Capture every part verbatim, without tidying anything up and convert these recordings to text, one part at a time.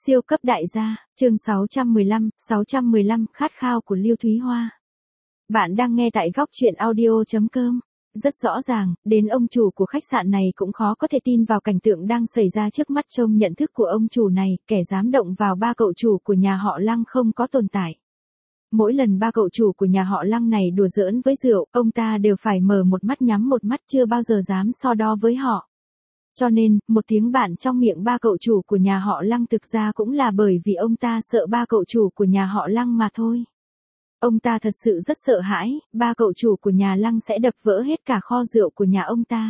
Siêu cấp đại gia, chương sáu trăm mười lăm, sáu trăm mười lăm, khát khao của Lưu Thúy Hoa. Bạn đang nghe tại góc truyện audio chấm com. Rất rõ ràng, đến ông chủ của khách sạn này cũng khó có thể tin vào cảnh tượng đang xảy ra trước mắt. Trong nhận thức của ông chủ này, kẻ dám động vào ba cậu chủ của nhà họ Lăng không có tồn tại. Mỗi lần ba cậu chủ của nhà họ Lăng này đùa giỡn với rượu, ông ta đều phải mở một mắt nhắm một mắt, chưa bao giờ dám so đo với họ. Cho nên, một tiếng bạn trong miệng ba cậu chủ của nhà họ Lăng thực ra cũng là bởi vì ông ta sợ ba cậu chủ của nhà họ Lăng mà thôi. Ông ta thật sự rất sợ hãi, ba cậu chủ của nhà Lăng sẽ đập vỡ hết cả kho rượu của nhà ông ta.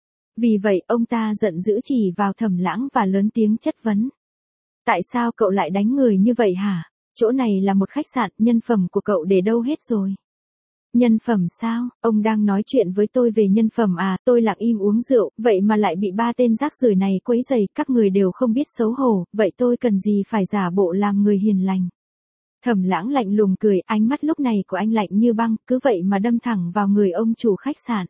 Vì vậy, ông ta giận dữ chỉ vào Thẩm Lãng và lớn tiếng chất vấn. Tại sao cậu lại đánh người như vậy hả? Chỗ này là một khách sạn, nhân phẩm của cậu để đâu hết rồi? Nhân phẩm sao? Ông đang nói chuyện với tôi về nhân phẩm à? Tôi lặng im uống rượu, vậy mà lại bị ba tên rác rưởi này quấy rầy, các người đều không biết xấu hổ, vậy tôi cần gì phải giả bộ làm người hiền lành? Thẩm Lãng lạnh lùng cười, ánh mắt lúc này của anh lạnh như băng, cứ vậy mà đâm thẳng vào người ông chủ khách sạn.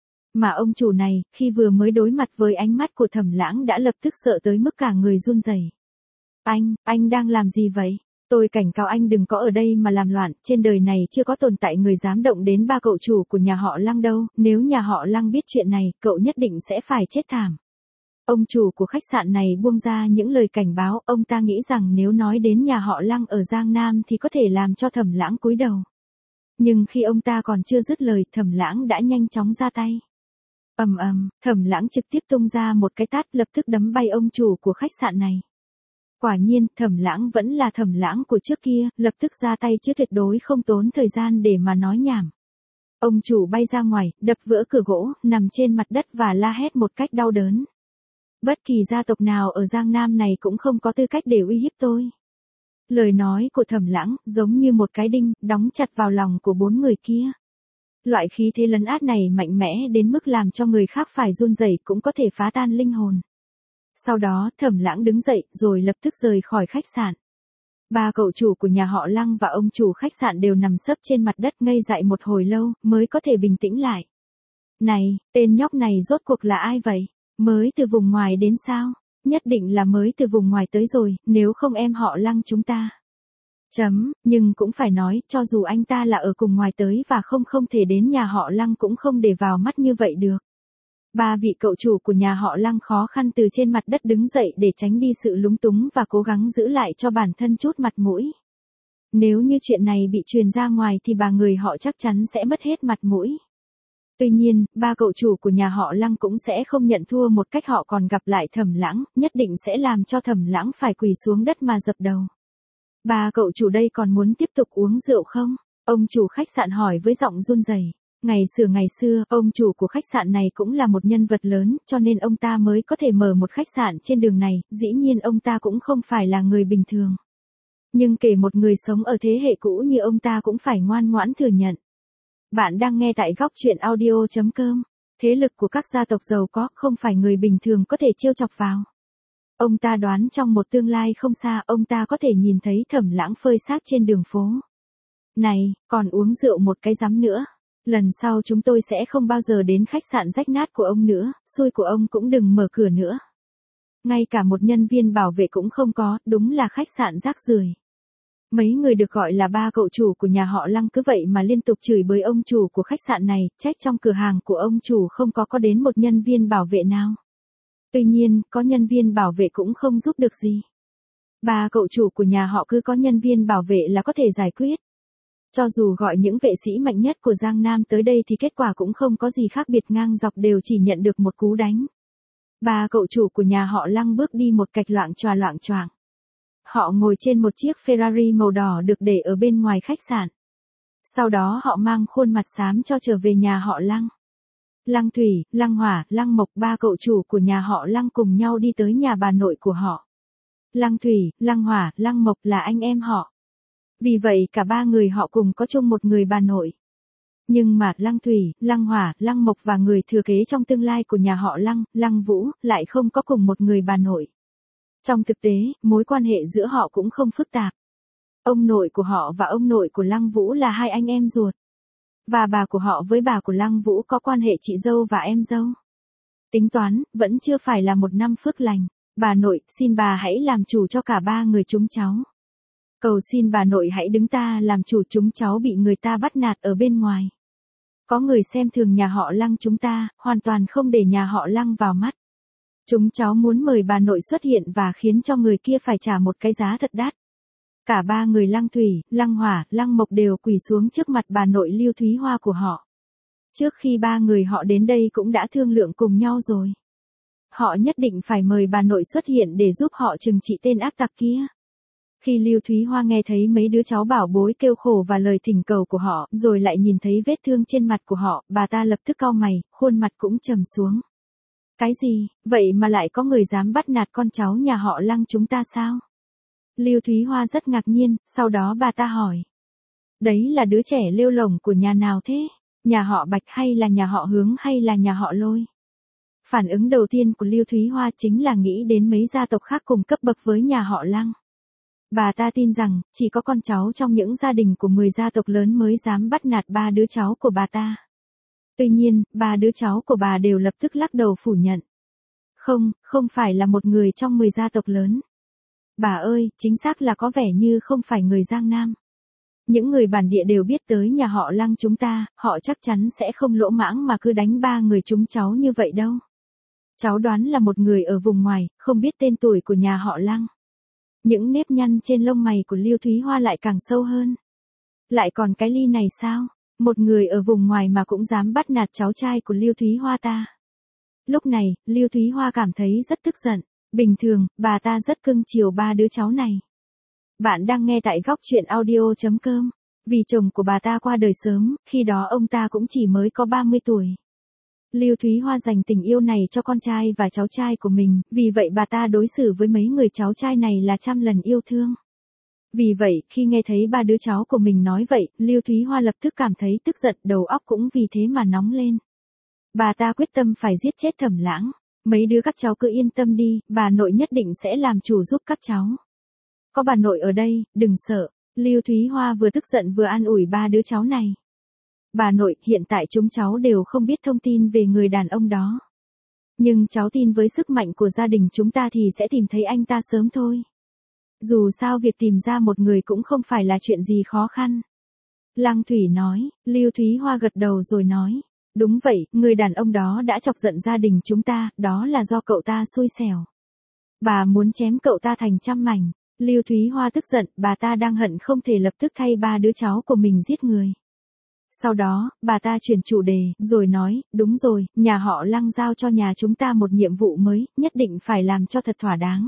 Mà ông chủ này, khi vừa mới đối mặt với ánh mắt của Thẩm Lãng đã lập tức sợ tới mức cả người run rẩy. Anh, anh đang làm gì vậy? Tôi cảnh cáo anh đừng có ở đây mà làm loạn, trên đời này chưa có tồn tại người dám động đến ba cậu chủ của nhà họ Lăng đâu, nếu nhà họ Lăng biết chuyện này, cậu nhất định sẽ phải chết thảm. Ông chủ của khách sạn này buông ra những lời cảnh báo, ông ta nghĩ rằng nếu nói đến nhà họ Lăng ở Giang Nam thì có thể làm cho Thẩm Lãng cúi đầu. Nhưng khi ông ta còn chưa dứt lời, Thẩm Lãng đã nhanh chóng ra tay. Ầm ầm, Thẩm Lãng trực tiếp tung ra một cái tát lập tức đấm bay ông chủ của khách sạn này. Quả nhiên, Thẩm Lãng vẫn là Thẩm Lãng của trước kia, lập tức ra tay chứ tuyệt đối không tốn thời gian để mà nói nhảm. Ông chủ bay ra ngoài, đập vỡ cửa gỗ, nằm trên mặt đất và la hét một cách đau đớn. Bất kỳ gia tộc nào ở Giang Nam này cũng không có tư cách để uy hiếp tôi. Lời nói của Thẩm Lãng giống như một cái đinh, đóng chặt vào lòng của bốn người kia. Loại khí thế lấn át này mạnh mẽ đến mức làm cho người khác phải run rẩy cũng có thể phá tan linh hồn. Sau đó, Thẩm Lãng đứng dậy, rồi lập tức rời khỏi khách sạn. Ba cậu chủ của nhà họ Lăng và ông chủ khách sạn đều nằm sấp trên mặt đất ngây dại một hồi lâu, mới có thể bình tĩnh lại. Này, tên nhóc này rốt cuộc là ai vậy? Mới từ vùng ngoài đến sao? Nhất định là mới từ vùng ngoài tới rồi, nếu không em họ Lăng chúng ta. Chấm, nhưng cũng phải nói, cho dù anh ta là ở cùng ngoài tới và không không thể đến nhà họ Lăng cũng không để vào mắt như vậy được. Ba vị cậu chủ của nhà họ Lăng khó khăn từ trên mặt đất đứng dậy để tránh đi sự lúng túng và cố gắng giữ lại cho bản thân chút mặt mũi. Nếu như chuyện này bị truyền ra ngoài thì ba người họ chắc chắn sẽ mất hết mặt mũi. Tuy nhiên, ba cậu chủ của nhà họ Lăng cũng sẽ không nhận thua một cách họ còn gặp lại Thẩm Lãng, nhất định sẽ làm cho Thẩm Lãng phải quỳ xuống đất mà dập đầu. Ba cậu chủ đây còn muốn tiếp tục uống rượu không? Ông chủ khách sạn hỏi với giọng run rẩy. Ngày xưa ngày xưa, ông chủ của khách sạn này cũng là một nhân vật lớn, cho nên ông ta mới có thể mở một khách sạn trên đường này, dĩ nhiên ông ta cũng không phải là người bình thường. Nhưng kể một người sống ở thế hệ cũ như ông ta cũng phải ngoan ngoãn thừa nhận. Bạn đang nghe tại góc truyện audio chấm com. Thế lực của các gia tộc giàu có không phải người bình thường có thể trêu chọc vào. Ông ta đoán trong một tương lai không xa, ông ta có thể nhìn thấy Thẩm Lãng phơi xác trên đường phố. Này, còn uống rượu một cái rắm nữa. Lần sau chúng tôi sẽ không bao giờ đến khách sạn rách nát của ông nữa, xui của ông cũng đừng mở cửa nữa. Ngay cả một nhân viên bảo vệ cũng không có, đúng là khách sạn rác rưởi. Mấy người được gọi là ba cậu chủ của nhà họ Lăng cứ vậy mà liên tục chửi bới ông chủ của khách sạn này, trách trong cửa hàng của ông chủ không có có đến một nhân viên bảo vệ nào. Tuy nhiên, có nhân viên bảo vệ cũng không giúp được gì. Ba cậu chủ của nhà họ cứ có nhân viên bảo vệ là có thể giải quyết. Cho dù gọi những vệ sĩ mạnh nhất của Giang Nam tới đây thì kết quả cũng không có gì khác biệt, ngang dọc đều chỉ nhận được một cú đánh. Ba cậu chủ của nhà họ Lăng bước đi một cạch loạng choạng loạng choạng. Họ ngồi trên một chiếc Ferrari màu đỏ được để ở bên ngoài khách sạn. Sau đó họ mang khuôn mặt xám cho trở về nhà họ Lăng. Lăng Thủy, Lăng Hỏa, Lăng Mộc, ba cậu chủ của nhà họ Lăng cùng nhau đi tới nhà bà nội của họ. Lăng Thủy, Lăng Hỏa, Lăng Mộc là anh em họ. Vì vậy cả ba người họ cùng có chung một người bà nội. Nhưng mà Lăng Thủy, Lăng Hỏa, Lăng Mộc và người thừa kế trong tương lai của nhà họ Lăng, Lăng Vũ, lại không có cùng một người bà nội. Trong thực tế, mối quan hệ giữa họ cũng không phức tạp. Ông nội của họ và ông nội của Lăng Vũ là hai anh em ruột. Và bà của họ với bà của Lăng Vũ có quan hệ chị dâu và em dâu. Tính toán, vẫn chưa phải là một năm phước lành. Bà nội, xin bà hãy làm chủ cho cả ba người chúng cháu. Cầu xin bà nội hãy đứng ta làm chủ, chúng cháu bị người ta bắt nạt ở bên ngoài. Có người xem thường nhà họ Lăng chúng ta, hoàn toàn không để nhà họ Lăng vào mắt. Chúng cháu muốn mời bà nội xuất hiện và khiến cho người kia phải trả một cái giá thật đắt. Cả ba người Lăng Thủy, Lăng Hỏa, Lăng Mộc đều quỳ xuống trước mặt bà nội Lưu Thúy Hoa của họ. Trước khi ba người họ đến đây cũng đã thương lượng cùng nhau rồi. Họ nhất định phải mời bà nội xuất hiện để giúp họ trừng trị tên ác tặc kia. Khi Lưu Thúy Hoa nghe thấy mấy đứa cháu bảo bối kêu khổ và lời thỉnh cầu của họ, rồi lại nhìn thấy vết thương trên mặt của họ, bà ta lập tức cau mày, khuôn mặt cũng trầm xuống. Cái gì, vậy mà lại có người dám bắt nạt con cháu nhà họ Lăng chúng ta sao? Lưu Thúy Hoa rất ngạc nhiên, sau đó bà ta hỏi. Đấy là đứa trẻ lêu lổng của nhà nào thế? Nhà họ Bạch hay là nhà họ Hướng hay là nhà họ Lôi? Phản ứng đầu tiên của Lưu Thúy Hoa chính là nghĩ đến mấy gia tộc khác cùng cấp bậc với nhà họ Lăng. Bà ta tin rằng, chỉ có con cháu trong những gia đình của mười gia tộc lớn mới dám bắt nạt ba đứa cháu của bà ta. Tuy nhiên, ba đứa cháu của bà đều lập tức lắc đầu phủ nhận. Không, không phải là một người trong mười gia tộc lớn. Bà ơi, chính xác là có vẻ như không phải người Giang Nam. Những người bản địa đều biết tới nhà họ Lăng chúng ta, họ chắc chắn sẽ không lỗ mãng mà cứ đánh ba người chúng cháu như vậy đâu. Cháu đoán là một người ở vùng ngoài, không biết tên tuổi của nhà họ Lăng. Những nếp nhăn trên lông mày của Lưu Thúy Hoa lại càng sâu hơn. Lại còn cái ly này sao? Một người ở vùng ngoài mà cũng dám bắt nạt cháu trai của Lưu Thúy Hoa ta. Lúc này, Lưu Thúy Hoa cảm thấy rất tức giận. Bình thường, bà ta rất cưng chiều ba đứa cháu này. Bạn đang nghe tại góc truyện audio chấm com. Vì chồng của bà ta qua đời sớm, khi đó ông ta cũng chỉ mới có ba mươi tuổi. Lưu Thúy Hoa dành tình yêu này cho con trai và cháu trai của mình, vì vậy bà ta đối xử với mấy người cháu trai này là trăm lần yêu thương. Vì vậy, khi nghe thấy ba đứa cháu của mình nói vậy, Lưu Thúy Hoa lập tức cảm thấy tức giận, đầu óc cũng vì thế mà nóng lên. Bà ta quyết tâm phải giết chết Thẩm Lãng. Mấy đứa các cháu cứ yên tâm đi, bà nội nhất định sẽ làm chủ giúp các cháu. Có bà nội ở đây, đừng sợ. Lưu Thúy Hoa vừa tức giận vừa an ủi ba đứa cháu này. Bà nội, hiện tại chúng cháu đều không biết thông tin về người đàn ông đó. Nhưng cháu tin với sức mạnh của gia đình chúng ta thì sẽ tìm thấy anh ta sớm thôi. Dù sao việc tìm ra một người cũng không phải là chuyện gì khó khăn. Lăng Thủy nói, Lưu Thúy Hoa gật đầu rồi nói. Đúng vậy, người đàn ông đó đã chọc giận gia đình chúng ta, đó là do cậu ta xui xẻo. Bà muốn chém cậu ta thành trăm mảnh. Lưu Thúy Hoa tức giận, bà ta đang hận không thể lập tức thay ba đứa cháu của mình giết người. Sau đó, bà ta chuyển chủ đề, rồi nói, đúng rồi, nhà họ Lăng giao cho nhà chúng ta một nhiệm vụ mới, nhất định phải làm cho thật thỏa đáng.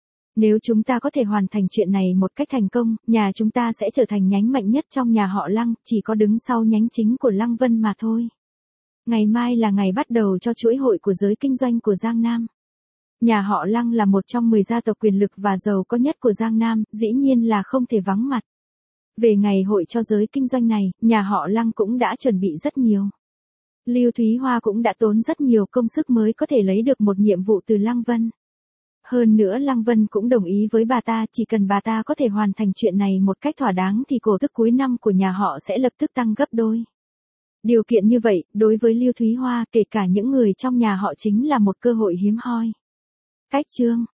Nếu chúng ta có thể hoàn thành chuyện này một cách thành công, nhà chúng ta sẽ trở thành nhánh mạnh nhất trong nhà họ Lăng, chỉ có đứng sau nhánh chính của Lăng Vân mà thôi. Ngày mai là ngày bắt đầu cho chuỗi hội của giới kinh doanh của Giang Nam. Nhà họ Lăng là một trong mười gia tộc quyền lực và giàu có nhất của Giang Nam, dĩ nhiên là không thể vắng mặt. Về ngày hội cho giới kinh doanh này, nhà họ Lăng cũng đã chuẩn bị rất nhiều. Lưu Thúy Hoa cũng đã tốn rất nhiều công sức mới có thể lấy được một nhiệm vụ từ Lăng Vân. Hơn nữa Lăng Vân cũng đồng ý với bà ta, chỉ cần bà ta có thể hoàn thành chuyện này một cách thỏa đáng thì cổ tức cuối năm của nhà họ sẽ lập tức tăng gấp đôi. Điều kiện như vậy, đối với Lưu Thúy Hoa, kể cả những người trong nhà họ chính là một cơ hội hiếm hoi. Cách chương